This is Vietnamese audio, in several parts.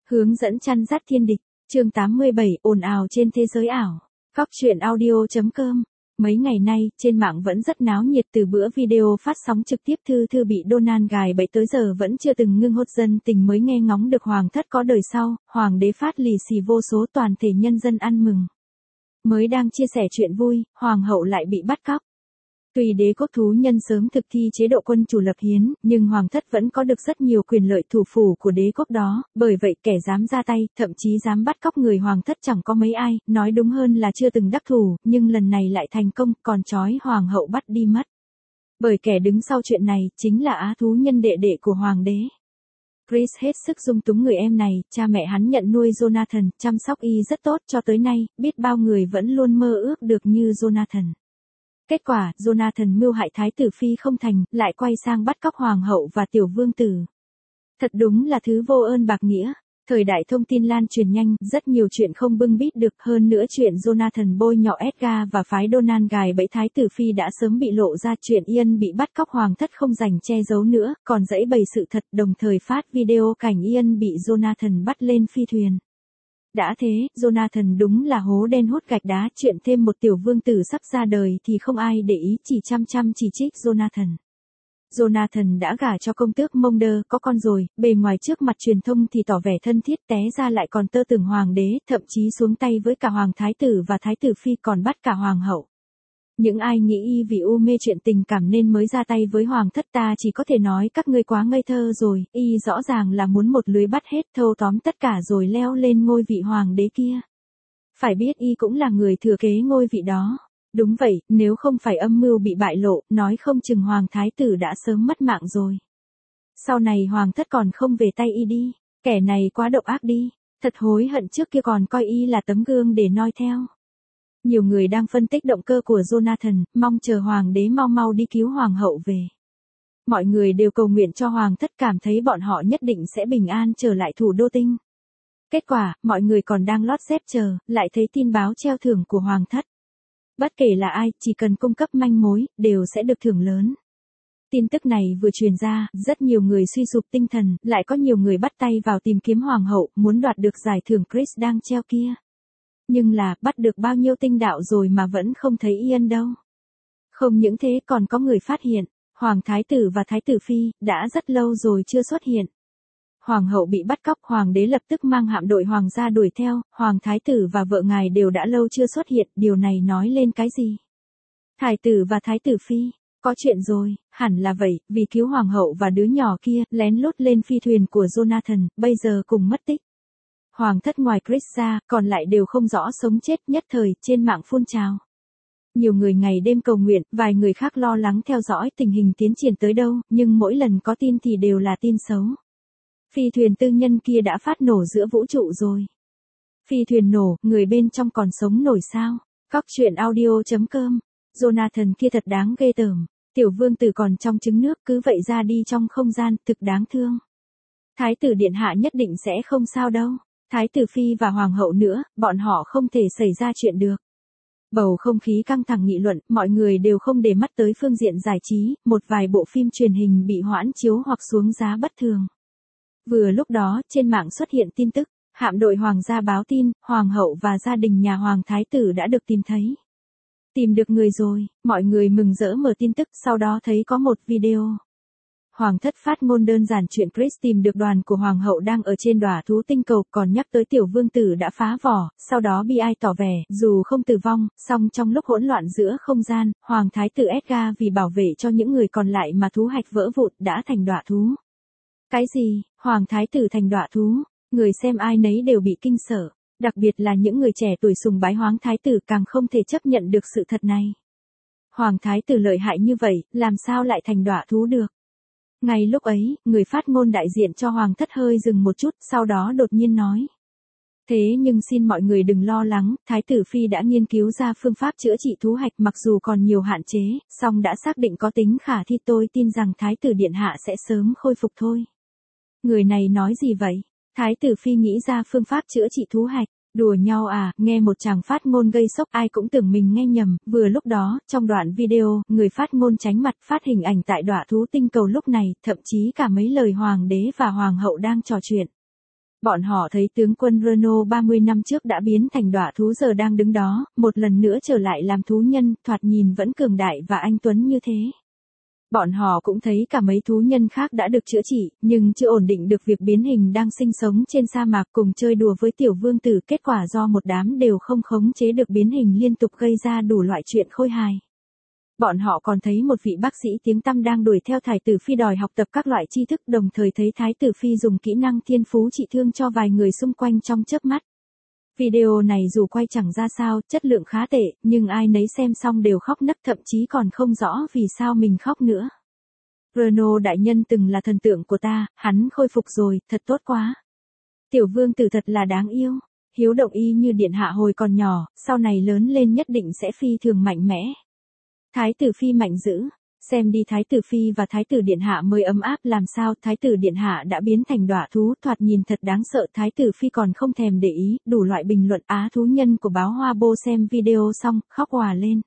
Hướng dẫn chăn dắt thiên địch, chương 87, ồn ào trên thế giới ảo. Góc truyện audio.com. Mấy ngày nay, trên mạng vẫn rất náo nhiệt từ bữa video phát sóng trực tiếp Thư bị Donald gài bẫy tới giờ vẫn chưa từng ngưng hốt dân tình mới nghe ngóng được hoàng thất có đời sau, hoàng đế phát lì xì vô số toàn thể nhân dân ăn mừng. Mới đang chia sẻ chuyện vui, hoàng hậu lại bị bắt cóc. Tuy đế quốc thú nhân sớm thực thi chế độ quân chủ lập hiến, nhưng hoàng thất vẫn có được rất nhiều quyền lợi thủ phủ của đế quốc đó, bởi vậy kẻ dám ra tay, thậm chí dám bắt cóc người hoàng thất chẳng có mấy ai, nói đúng hơn là chưa từng đắc thủ, nhưng lần này lại thành công, còn trói hoàng hậu bắt đi mất. Bởi kẻ đứng sau chuyện này, chính là á thú nhân đệ đệ của hoàng đế. Chris hết sức dung túng người em này, cha mẹ hắn nhận nuôi Jonathan, chăm sóc y rất tốt cho tới nay, biết bao người vẫn luôn mơ ước được như Jonathan. Kết quả, Jonathan mưu hại thái tử phi không thành, lại quay sang bắt cóc hoàng hậu và tiểu vương tử. Thật đúng là thứ vô ơn bạc nghĩa. Thời đại thông tin lan truyền nhanh, rất nhiều chuyện không bưng bít được, hơn nữa chuyện Jonathan bôi nhọ Edgar và phái Donald gài bẫy thái tử phi đã sớm bị lộ ra, chuyện Ian bị bắt cóc hoàng thất không dành che giấu nữa, còn giãy bày sự thật, đồng thời phát video cảnh Ian bị Jonathan bắt lên phi thuyền. Đã thế, Jonathan đúng là hố đen hút gạch đá, chuyện thêm một tiểu vương tử sắp ra đời thì không ai để ý, chỉ chăm chỉ trích Jonathan. Jonathan đã gả cho công tước Monder, có con rồi, bề ngoài trước mặt truyền thông thì tỏ vẻ thân thiết, té ra lại còn tơ tưởng hoàng đế, thậm chí xuống tay với cả hoàng thái tử và thái tử phi, còn bắt cả hoàng hậu. Những ai nghĩ y vì u mê chuyện tình cảm nên mới ra tay với hoàng thất ta chỉ có thể nói các ngươi quá ngây thơ rồi, y rõ ràng là muốn một lưới bắt hết, thâu tóm tất cả rồi leo lên ngôi vị hoàng đế kia. Phải biết y cũng là người thừa kế ngôi vị đó. Đúng vậy, nếu không phải âm mưu bị bại lộ, nói không chừng hoàng thái tử đã sớm mất mạng rồi. Sau này hoàng thất còn không về tay y đi, kẻ này quá độc ác đi, thật hối hận trước kia còn coi y là tấm gương để noi theo. Nhiều người đang phân tích động cơ của Jonathan, mong chờ hoàng đế mau đi cứu hoàng hậu về. Mọi người đều cầu nguyện cho hoàng thất, cảm thấy bọn họ nhất định sẽ bình an trở lại thủ đô tinh. Kết quả, mọi người còn đang lót dép chờ, lại thấy tin báo treo thưởng của hoàng thất. Bất kể là ai, chỉ cần cung cấp manh mối, đều sẽ được thưởng lớn. Tin tức này vừa truyền ra, rất nhiều người suy sụp tinh thần, lại có nhiều người bắt tay vào tìm kiếm hoàng hậu, muốn đoạt được giải thưởng Chris đang treo kia. Nhưng là, bắt được bao nhiêu tinh đạo rồi mà vẫn không thấy Ian đâu. Không những thế còn có người phát hiện, hoàng thái tử và thái tử phi, đã rất lâu rồi chưa xuất hiện. Hoàng hậu bị bắt cóc, hoàng đế lập tức mang hạm đội hoàng gia đuổi theo, hoàng thái tử và vợ ngài đều đã lâu chưa xuất hiện, điều này nói lên cái gì? Thái tử và thái tử phi, có chuyện rồi, hẳn là vậy, vì cứu hoàng hậu và đứa nhỏ kia, lén lút lên phi thuyền của Jonathan, bây giờ cùng mất tích. Hoàng thất ngoài Chris ra, còn lại đều không rõ sống chết, nhất thời, trên mạng phun trào. Nhiều người ngày đêm cầu nguyện, vài người khác lo lắng theo dõi tình hình tiến triển tới đâu, nhưng mỗi lần có tin thì đều là tin xấu. Phi thuyền tư nhân kia đã phát nổ giữa vũ trụ rồi. Phi thuyền nổ, người bên trong còn sống nổi sao? Góc truyện audio.com. Jonathan kia thật đáng ghê tởm. Tiểu vương tử còn trong trứng nước, cứ vậy ra đi trong không gian, thực đáng thương. Thái tử điện hạ nhất định sẽ không sao đâu. Thái tử phi và hoàng hậu nữa, bọn họ không thể xảy ra chuyện được. Bầu không khí căng thẳng nghị luận, mọi người đều không để mắt tới phương diện giải trí, một vài bộ phim truyền hình bị hoãn chiếu hoặc xuống giá bất thường. Vừa lúc đó, trên mạng xuất hiện tin tức, hạm đội hoàng gia báo tin, hoàng hậu và gia đình nhà hoàng thái tử đã được tìm thấy. Tìm được người rồi, mọi người mừng rỡ mở tin tức, sau đó thấy có một video. Hoàng thất phát ngôn đơn giản chuyện Chris tìm được đoàn của hoàng hậu đang ở trên đỏa thú tinh cầu, còn nhắc tới tiểu vương tử đã phá vỏ, sau đó bi ai tỏ vẻ, dù không tử vong, song trong lúc hỗn loạn giữa không gian, hoàng thái tử Edgar vì bảo vệ cho những người còn lại mà thú hạch vỡ vụn đã thành đọa thú. Cái gì, hoàng thái tử thành đọa thú, người xem ai nấy đều bị kinh sợ, đặc biệt là những người trẻ tuổi sùng bái hoàng thái tử càng không thể chấp nhận được sự thật này. Hoàng thái tử lợi hại như vậy, làm sao lại thành đọa thú được? Ngay lúc ấy, người phát ngôn đại diện cho hoàng thất hơi dừng một chút, sau đó đột nhiên nói. Thế nhưng xin mọi người đừng lo lắng, thái tử phi đã nghiên cứu ra phương pháp chữa trị thú hạch, mặc dù còn nhiều hạn chế, song đã xác định có tính khả thi, tôi tin rằng thái tử điện hạ sẽ sớm khôi phục thôi. Người này nói gì vậy? Thái tử phi nghĩ ra phương pháp chữa trị thú hạch. Đùa nhau à, nghe một chàng phát ngôn gây sốc, ai cũng tưởng mình nghe nhầm. Vừa lúc đó, trong đoạn video, người phát ngôn tránh mặt phát hình ảnh tại đọa thú tinh cầu lúc này, thậm chí cả mấy lời hoàng đế và hoàng hậu đang trò chuyện. Bọn họ thấy tướng quân Renault 30 năm trước đã biến thành đọa thú giờ đang đứng đó, một lần nữa trở lại làm thú nhân, thoạt nhìn vẫn cường đại và anh tuấn như thế. Bọn họ cũng thấy cả mấy thú nhân khác đã được chữa trị, nhưng chưa ổn định được việc biến hình đang sinh sống trên sa mạc cùng chơi đùa với tiểu vương tử, kết quả do một đám đều không khống chế được biến hình liên tục gây ra đủ loại chuyện khôi hài. Bọn họ còn thấy một vị bác sĩ tiếng tăm đang đuổi theo thái tử phi đòi học tập các loại tri thức, đồng thời thấy thái tử phi dùng kỹ năng thiên phú trị thương cho vài người xung quanh trong chớp mắt. Video này dù quay chẳng ra sao, chất lượng khá tệ, nhưng ai nấy xem xong đều khóc nấc, thậm chí còn không rõ vì sao mình khóc nữa. Renault đại nhân từng là thần tượng của ta, hắn khôi phục rồi, thật tốt quá. Tiểu vương tử thật là đáng yêu, hiếu động y như điện hạ hồi còn nhỏ, sau này lớn lên nhất định sẽ phi thường mạnh mẽ. Thái tử phi mạnh dữ, xem đi, thái tử phi và thái tử điện hạ mới ấm áp làm sao, thái tử điện hạ đã biến thành đọa thú, thoạt nhìn thật đáng sợ, thái tử phi còn không thèm để ý, đủ loại bình luận. Á thú nhân của báo Hoa Bô xem video xong, khóc òa lên.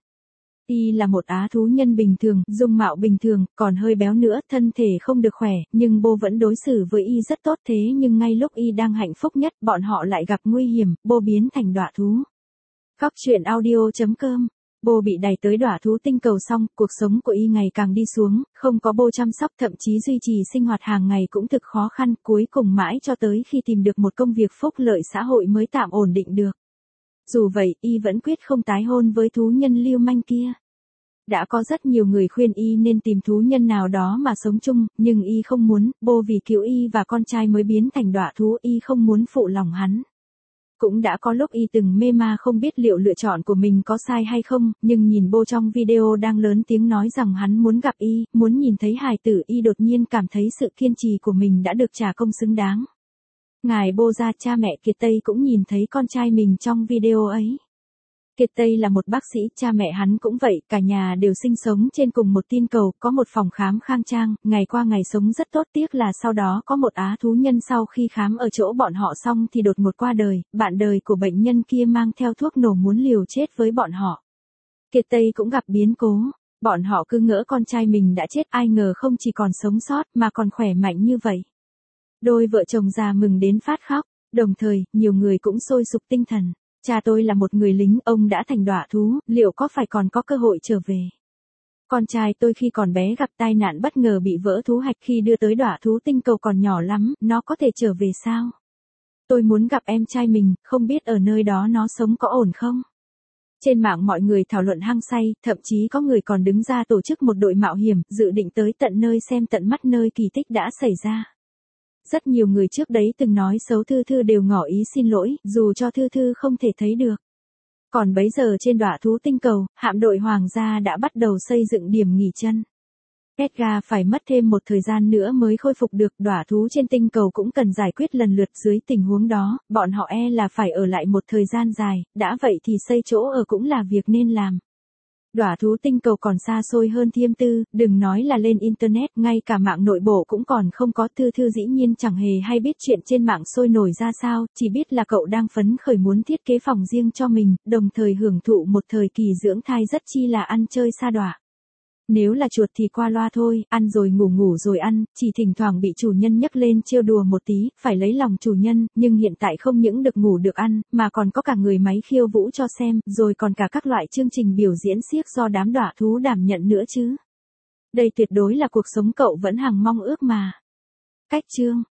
Y là một á thú nhân bình thường, dung mạo bình thường, còn hơi béo nữa, thân thể không được khỏe, nhưng Bô vẫn đối xử với Y rất tốt, thế nhưng ngay lúc Y đang hạnh phúc nhất, bọn họ lại gặp nguy hiểm, Bô biến thành đọa thú. Cóc truyện audio.com. Bô bị đẩy tới đọa thú tinh cầu xong, cuộc sống của Y ngày càng đi xuống, không có Bô chăm sóc, thậm chí duy trì sinh hoạt hàng ngày cũng thực khó khăn, cuối cùng mãi cho tới khi tìm được một công việc phúc lợi xã hội mới tạm ổn định được. Dù vậy, Y vẫn quyết không tái hôn với thú nhân lưu manh kia. Đã có rất nhiều người khuyên Y nên tìm thú nhân nào đó mà sống chung, nhưng Y không muốn, Bô vì cứu Y và con trai mới biến thành đọa thú, Y không muốn phụ lòng hắn. Cũng đã có lúc Y từng mê ma không biết liệu lựa chọn của mình có sai hay không, nhưng nhìn Bô trong video đang lớn tiếng nói rằng hắn muốn gặp Y, muốn nhìn thấy hài tử, Y đột nhiên cảm thấy sự kiên trì của mình đã được trả công xứng đáng. Ngài Bô gia, cha mẹ Kiệt Tây cũng nhìn thấy con trai mình trong video ấy. Kiệt Tây là một bác sĩ, cha mẹ hắn cũng vậy, cả nhà đều sinh sống trên cùng một tinh cầu, có một phòng khám khang trang, ngày qua ngày sống rất tốt, tiếc là sau đó có một á thú nhân sau khi khám ở chỗ bọn họ xong thì đột ngột qua đời, bạn đời của bệnh nhân kia mang theo thuốc nổ muốn liều chết với bọn họ. Kiệt Tây cũng gặp biến cố, bọn họ cứ ngỡ con trai mình đã chết, ai ngờ không chỉ còn sống sót mà còn khỏe mạnh như vậy. Đôi vợ chồng già mừng đến phát khóc, đồng thời, nhiều người cũng sôi sục tinh thần. Cha tôi là một người lính, ông đã thành đọa thú, liệu có phải còn có cơ hội trở về? Con trai tôi khi còn bé gặp tai nạn bất ngờ bị vỡ thú hạch, khi đưa tới đọa thú tinh cầu còn nhỏ lắm, nó có thể trở về sao? Tôi muốn gặp em trai mình, không biết ở nơi đó nó sống có ổn không? Trên mạng mọi người thảo luận hăng say, thậm chí có người còn đứng ra tổ chức một đội mạo hiểm, dự định tới tận nơi xem tận mắt nơi kỳ tích đã xảy ra. Rất nhiều người trước đấy từng nói xấu Thư Thư đều ngỏ ý xin lỗi, dù cho Thư Thư không thể thấy được. Còn bấy giờ trên đọa thú tinh cầu, hạm đội hoàng gia đã bắt đầu xây dựng điểm nghỉ chân. Edgar phải mất thêm một thời gian nữa mới khôi phục được, đọa thú trên tinh cầu cũng cần giải quyết lần lượt, dưới tình huống đó, bọn họ là phải ở lại một thời gian dài, đã vậy thì xây chỗ ở cũng là việc nên làm. Đọa thú tinh cầu còn xa xôi hơn Thiêm Tư, đừng nói là lên Internet, ngay cả mạng nội bộ cũng còn không có. Thư Thư dĩ nhiên chẳng hề hay biết chuyện trên mạng sôi nổi ra sao, chỉ biết là cậu đang phấn khởi muốn thiết kế phòng riêng cho mình, đồng thời hưởng thụ một thời kỳ dưỡng thai rất chi là ăn chơi sa đọa. Nếu là chuột thì qua loa thôi, ăn rồi ngủ rồi ăn, chỉ thỉnh thoảng bị chủ nhân nhấc lên trêu đùa một tí, phải lấy lòng chủ nhân, nhưng hiện tại không những được ngủ được ăn, mà còn có cả người máy khiêu vũ cho xem, rồi còn cả các loại chương trình biểu diễn xiếc do đám đọa thú đảm nhận nữa chứ. Đây tuyệt đối là cuộc sống cậu vẫn hằng mong ước mà. Cách chương